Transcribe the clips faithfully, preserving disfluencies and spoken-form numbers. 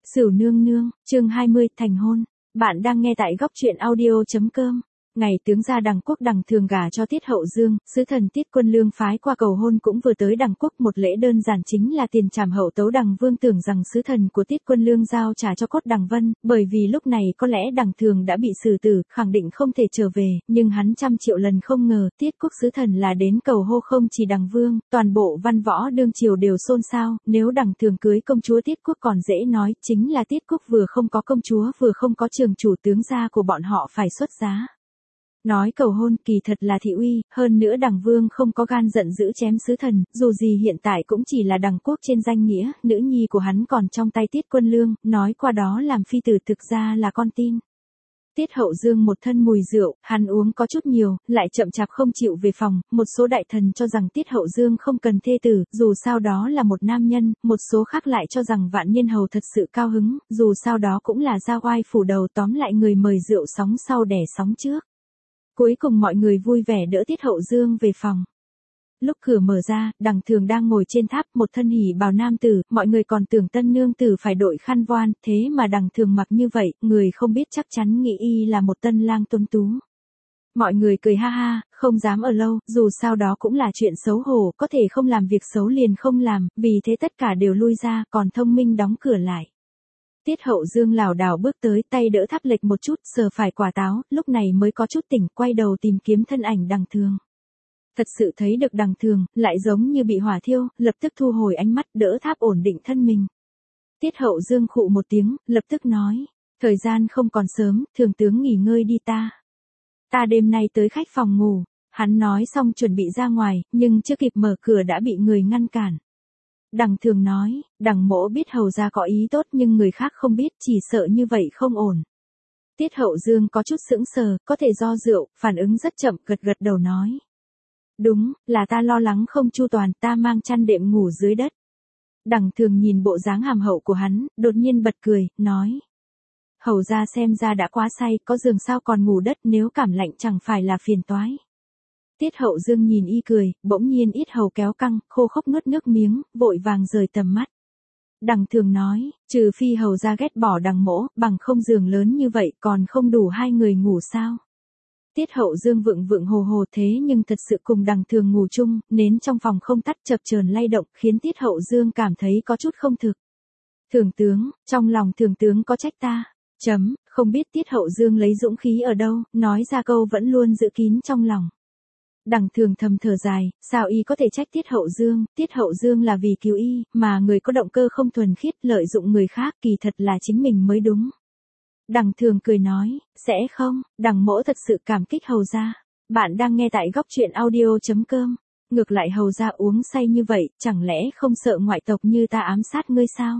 Sửu nương nương, chương hai mươi, thành hôn. Bạn đang nghe tại góc truyện audio chấm com. Ngày tướng gia Đằng Quốc Đằng Thường gả cho Tiết Hậu Dương, sứ thần Tiết Quân Lương phái qua cầu hôn cũng vừa tới Đằng Quốc, một lễ đơn giản chính là tiền trảm hậu tấu. Đằng Vương tưởng rằng sứ thần của Tiết Quân Lương giao trả cho cốt Đằng Vân, bởi vì lúc này có lẽ Đằng Thường đã bị xử tử, khẳng định không thể trở về, nhưng hắn trăm triệu lần không ngờ, Tiết Quốc sứ thần là đến cầu hô. Không chỉ Đằng Vương, toàn bộ văn võ đương triều đều xôn xao, nếu Đằng Thường cưới công chúa Tiết Quốc còn dễ nói, chính là Tiết Quốc vừa không có công chúa vừa không có trường chủ, tướng gia của bọn họ phải xuất giá. Nói cầu hôn kỳ thật là thị uy, hơn nữa Đằng Vương không có gan giận dữ chém sứ thần, dù gì hiện tại cũng chỉ là Đằng Quốc trên danh nghĩa, nữ nhi của hắn còn trong tay Tiết Quân Lương, nói qua đó làm phi tử thực ra là con tin. Tiết Hậu Dương một thân mùi rượu, hắn uống có chút nhiều, lại chậm chạp không chịu về phòng, một số đại thần cho rằng Tiết Hậu Dương không cần thê tử, dù sao đó là một nam nhân, một số khác lại cho rằng Vạn Niên Hầu thật sự cao hứng, dù sao đó cũng là gia oai phủ đầu, tóm lại người mời rượu sóng sau đẻ sóng trước. Cuối cùng mọi người vui vẻ đỡ Tiết Hậu Dương về phòng. Lúc cửa mở ra, Đằng Thường đang ngồi trên tháp, một thân hỉ bào nam tử, mọi người còn tưởng tân nương tử phải đội khăn voan, thế mà Đằng Thường mặc như vậy, người không biết chắc chắn nghĩ y là một tân lang tuấn tú. Mọi người cười ha ha, không dám ở lâu, dù sao đó cũng là chuyện xấu hổ, có thể không làm việc xấu liền không làm, vì thế tất cả đều lui ra, còn thông minh đóng cửa lại. Tiết Hậu Dương lảo đảo bước tới, tay đỡ tháp lệch một chút, sờ phải quả táo, lúc này mới có chút tỉnh, quay đầu tìm kiếm thân ảnh Đằng Thường. Thật sự thấy được Đằng Thường, lại giống như bị hỏa thiêu, lập tức thu hồi ánh mắt, đỡ tháp ổn định thân mình. Tiết Hậu Dương khụ một tiếng, lập tức nói, thời gian không còn sớm, Thường tướng nghỉ ngơi đi ta. Ta đêm nay tới khách phòng ngủ. Hắn nói xong chuẩn bị ra ngoài, nhưng chưa kịp mở cửa đã bị người ngăn cản. Đằng Thường nói, Đằng mỗ biết hầu gia có ý tốt nhưng người khác không biết, chỉ sợ như vậy không ổn. Tiết Hậu Dương có chút sững sờ, có thể do rượu, phản ứng rất chậm, gật gật đầu nói. Đúng, là ta lo lắng không chu toàn, ta mang chăn đệm ngủ dưới đất. Đằng Thường nhìn bộ dáng hàm hậu của hắn, đột nhiên bật cười, nói. Hầu gia xem ra đã quá say, có giường sao còn ngủ đất, nếu cảm lạnh chẳng phải là phiền toái. Tiết Hậu Dương nhìn y cười, bỗng nhiên yết hầu kéo căng, khô khốc nuốt nước miếng, vội vàng rời tầm mắt. Đằng Thường nói, trừ phi hầu gia ghét bỏ Đằng mỗ, bằng không giường lớn như vậy còn không đủ hai người ngủ sao. Tiết Hậu Dương vựng vựng hồ hồ, thế nhưng thật sự cùng Đằng Thường ngủ chung, nến trong phòng không tắt chập chờn lay động, khiến Tiết Hậu Dương cảm thấy có chút không thực. Thường tướng, trong lòng Thường tướng có trách ta. Chấm, không biết Tiết Hậu Dương lấy dũng khí ở đâu, nói ra câu vẫn luôn giữ kín trong lòng. Đằng Thường thầm thở dài, sao y có thể trách Tiết Hậu Dương, Tiết Hậu Dương là vì cứu y, mà người có động cơ không thuần khiết, lợi dụng người khác, kỳ thật là chính mình mới đúng. Đằng Thường cười nói, sẽ không, Đằng mỗ thật sự cảm kích hầu gia. Bạn đang nghe tại góc truyện audio chấm com. Ngược lại hầu gia uống say như vậy, chẳng lẽ không sợ ngoại tộc như ta ám sát ngươi sao?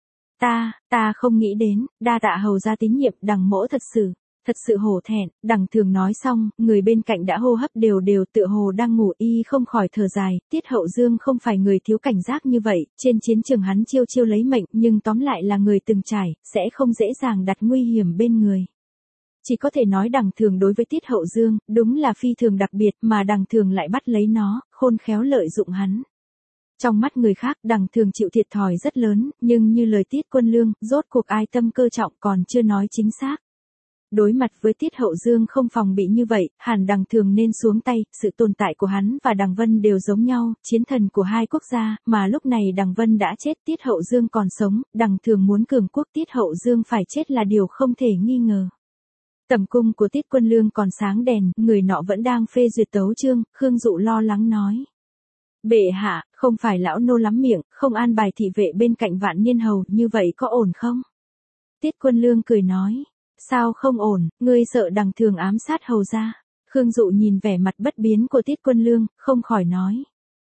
Ta, ta không nghĩ đến, đa tạ hầu gia tín nhiệm, Đằng mỗ thật sự, thật sự hổ thẹn. Đằng Thường nói xong, người bên cạnh đã hô hấp đều đều, tựa hồ đang ngủ, y không khỏi thở dài. Tiết Hậu Dương không phải người thiếu cảnh giác như vậy, trên chiến trường hắn chiêu chiêu lấy mệnh, nhưng tóm lại là người từng trải, sẽ không dễ dàng đặt nguy hiểm bên người. Chỉ có thể nói Đằng Thường đối với Tiết Hậu Dương, đúng là phi thường đặc biệt, mà Đằng Thường lại bắt lấy nó, khôn khéo lợi dụng hắn. Trong mắt người khác, Đằng Thường chịu thiệt thòi rất lớn, nhưng như lời Tiết Quân Lương, rốt cuộc ai tâm cơ trọng còn chưa nói chính xác. Đối mặt với Tiết Hậu Dương không phòng bị như vậy, hẳn Đằng Thường nên xuống tay, sự tồn tại của hắn và Đằng Vân đều giống nhau, chiến thần của hai quốc gia, mà lúc này Đằng Vân đã chết, Tiết Hậu Dương còn sống, Đằng Thường muốn cường quốc Tiết Hậu Dương phải chết là điều không thể nghi ngờ. Tẩm cung của Tiết Quân Lương còn sáng đèn, người nọ vẫn đang phê duyệt tấu chương, Khương Dụ lo lắng nói. Bệ hạ, không phải lão nô lắm miệng, không an bài thị vệ bên cạnh Vạn Niên Hầu, như vậy có ổn không? Tiết Quân Lương cười nói. Sao không ổn, ngươi sợ Đằng Thường ám sát hầu gia? Khương Dụ nhìn vẻ mặt bất biến của Tiết Quân Lương, không khỏi nói.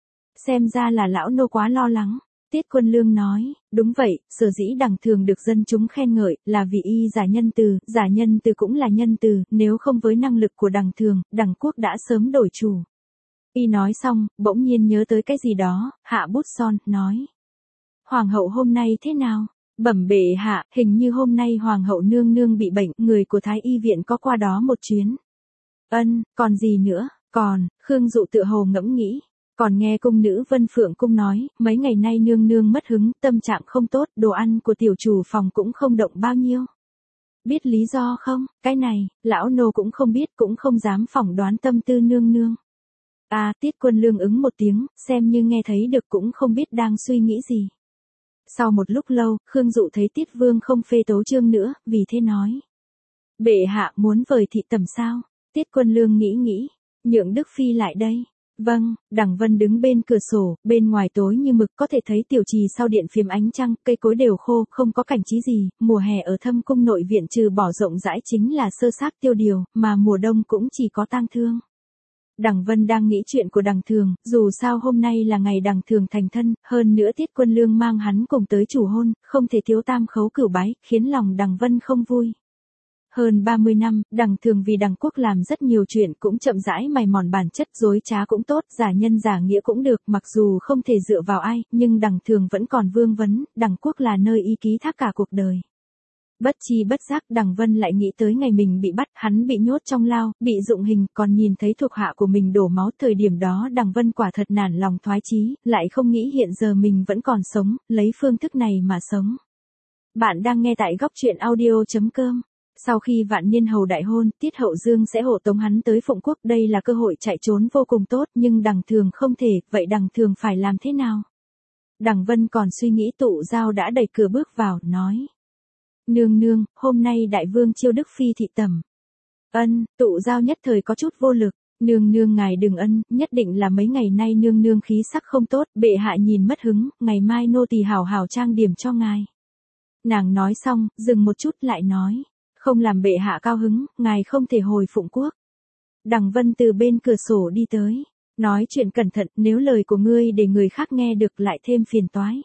Xem ra là lão nô quá lo lắng. Tiết Quân Lương nói, đúng vậy, sở dĩ Đằng Thường được dân chúng khen ngợi, là vì y giả nhân từ, giả nhân từ cũng là nhân từ, nếu không với năng lực của Đằng Thường, Đằng quốc đã sớm đổi chủ. Y nói xong, bỗng nhiên nhớ tới cái gì đó, hạ bút son, nói. Hoàng hậu hôm nay thế nào? Bẩm bệ hạ, hình như hôm nay Hoàng hậu nương nương bị bệnh, người của Thái y viện có qua đó một chuyến. Ân, còn gì nữa? Còn, Khương Dụ tự hồ ngẫm nghĩ. Còn nghe cung nữ Vân Phượng Cung nói, mấy ngày nay nương nương mất hứng, tâm trạng không tốt, đồ ăn của tiểu chủ phòng cũng không động bao nhiêu. Biết lý do không? Cái này, lão nô cũng không biết, cũng không dám phỏng đoán tâm tư nương nương. À, Tiết Quân Lương ứng một tiếng, xem như nghe thấy được cũng không biết đang suy nghĩ gì. Sau một lúc lâu, Khương Dụ thấy Tiết Vương không phê tấu chương nữa, vì thế nói. Bệ hạ muốn vời thị tẩm sao? Tiết Quân Lương nghĩ nghĩ, nhượng Đức Phi lại đây. Vâng, Đằng Vân đứng bên cửa sổ, bên ngoài tối như mực có thể thấy tiểu trì sau điện phím ánh trăng, cây cối đều khô, không có cảnh trí gì, mùa hè ở Thâm Cung nội viện trừ bỏ rộng rãi chính là sơ xác tiêu điều, mà mùa đông cũng chỉ có tang thương. Đằng Vân đang nghĩ chuyện của Đằng Thường, dù sao hôm nay là ngày Đằng Thường thành thân, hơn nữa Tiết Quân Lương mang hắn cùng tới chủ hôn, không thể thiếu tam khấu cửu bái, khiến lòng Đằng Vân không vui. Hơn ba mươi năm, Đằng Thường vì Đằng Quốc làm rất nhiều chuyện cũng chậm rãi mài mòn bản chất, dối trá cũng tốt, giả nhân giả nghĩa cũng được, mặc dù không thể dựa vào ai, nhưng Đằng Thường vẫn còn vương vấn, Đằng Quốc là nơi y ký thác cả cuộc đời. Bất chi bất giác Đằng Vân lại nghĩ tới ngày mình bị bắt, hắn bị nhốt trong lao, bị dụng hình, còn nhìn thấy thuộc hạ của mình đổ máu, thời điểm đó Đằng Vân quả thật nản lòng thoái chí, lại không nghĩ hiện giờ mình vẫn còn sống, lấy phương thức này mà sống. Bạn đang nghe tại góc truyện audio chấm com. Sau khi Vạn Niên Hầu đại hôn, Tiết Hậu Dương sẽ hộ tống hắn tới Phụng Quốc, đây là cơ hội chạy trốn vô cùng tốt, nhưng Đằng Thường không thể, vậy Đằng Thường phải làm thế nào? Đằng Vân còn suy nghĩ, Tụ Giao đã đẩy cửa bước vào, nói. Nương nương, hôm nay đại vương chiêu Đức Phi thị tẩm. Ân, Tụ Giao nhất thời có chút vô lực, nương nương ngài đừng ân, nhất định là mấy ngày nay nương nương khí sắc không tốt, bệ hạ nhìn mất hứng, ngày mai nô tỳ hào hào trang điểm cho ngài. Nàng nói xong, dừng một chút lại nói. Không làm bệ hạ cao hứng, ngài không thể hồi Phụng Quốc. Đằng Vân từ bên cửa sổ đi tới, nói chuyện cẩn thận, nếu lời của ngươi để người khác nghe được lại thêm phiền toái.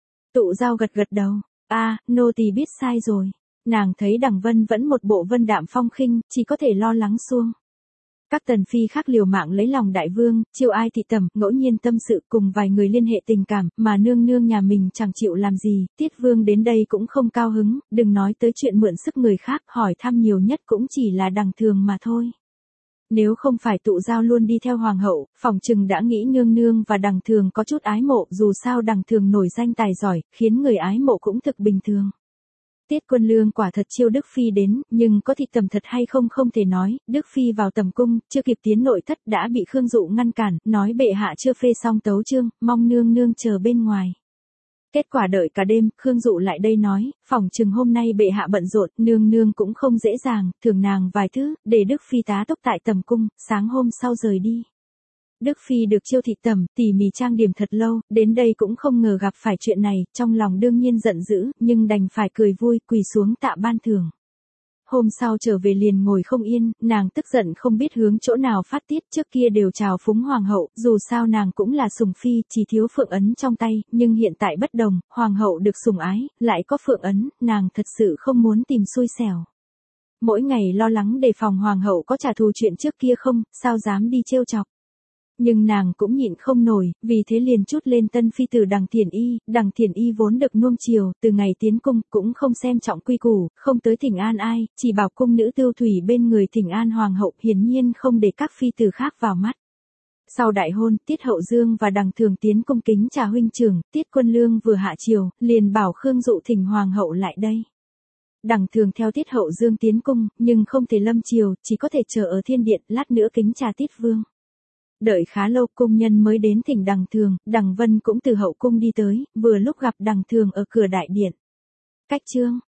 Tụ Giao gật gật đầu, a, à, nô tỳ biết sai rồi. Nàng thấy Đằng Vân vẫn một bộ vân đạm phong khinh, chỉ có thể lo lắng xuông. Các tần phi khác liều mạng lấy lòng đại vương, chiêu ai thị tẩm, ngẫu nhiên tâm sự cùng vài người liên hệ tình cảm, mà nương nương nhà mình chẳng chịu làm gì, Tiết Vương đến đây cũng không cao hứng, đừng nói tới chuyện mượn sức người khác, hỏi thăm nhiều nhất cũng chỉ là Đằng Thường mà thôi. Nếu không phải Tụ Giao luôn đi theo hoàng hậu, phỏng chừng đã nghĩ nương nương và Đằng Thường có chút ái mộ, dù sao Đằng Thường nổi danh tài giỏi, khiến người ái mộ cũng thực bình thường. Tiết Quân Lương quả thật chiêu Đức Phi đến, nhưng có thị tẩm thật hay không không thể nói, Đức Phi vào tẩm cung, chưa kịp tiến nội thất đã bị Khương Dụ ngăn cản, nói bệ hạ chưa phê xong tấu chương, mong nương nương chờ bên ngoài. Kết quả đợi cả đêm, Khương Dụ lại đây nói, phỏng chừng hôm nay bệ hạ bận rộn, nương nương cũng không dễ dàng, thưởng nàng vài thứ, để Đức Phi tá túc tại tẩm cung, sáng hôm sau rời đi. Đức Phi được chiêu thị tẩm, tỉ mỉ trang điểm thật lâu, đến đây cũng không ngờ gặp phải chuyện này, trong lòng đương nhiên giận dữ, nhưng đành phải cười vui, quỳ xuống tạ ban thưởng. Hôm sau trở về liền ngồi không yên, nàng tức giận không biết hướng chỗ nào phát tiết, trước kia đều chào phúng hoàng hậu, dù sao nàng cũng là sủng phi, chỉ thiếu phượng ấn trong tay, nhưng hiện tại bất đồng, hoàng hậu được sủng ái, lại có phượng ấn, nàng thật sự không muốn tìm xui xẻo. Mỗi ngày lo lắng đề phòng hoàng hậu có trả thù chuyện trước kia không, sao dám đi trêu chọc. Nhưng nàng cũng nhịn không nổi, vì thế liền trút lên tân phi tử Đằng Thiển Y, Đằng Thiển Y vốn được nuông chiều, từ ngày tiến cung, cũng không xem trọng quy củ, không tới thỉnh an ai, chỉ bảo cung nữ Tiêu Thủy bên người thỉnh an hoàng hậu, hiển nhiên không để các phi tử khác vào mắt. Sau đại hôn, Tiết Hậu Dương và Đằng Thường tiến cung kính trà huynh trưởng, Tiết Quân Lương vừa hạ triều, liền bảo Khương Dụ thỉnh hoàng hậu lại đây. Đằng Thường theo Tiết Hậu Dương tiến cung, nhưng không thể lâm triều, chỉ có thể chờ ở thiên điện, lát nữa kính trà Tiết Vương. Đợi khá lâu cung nhân mới đến thỉnh Đằng Thường, Đằng Vân cũng từ hậu cung đi tới, vừa lúc gặp Đằng Thường ở cửa đại điện. Cách chương,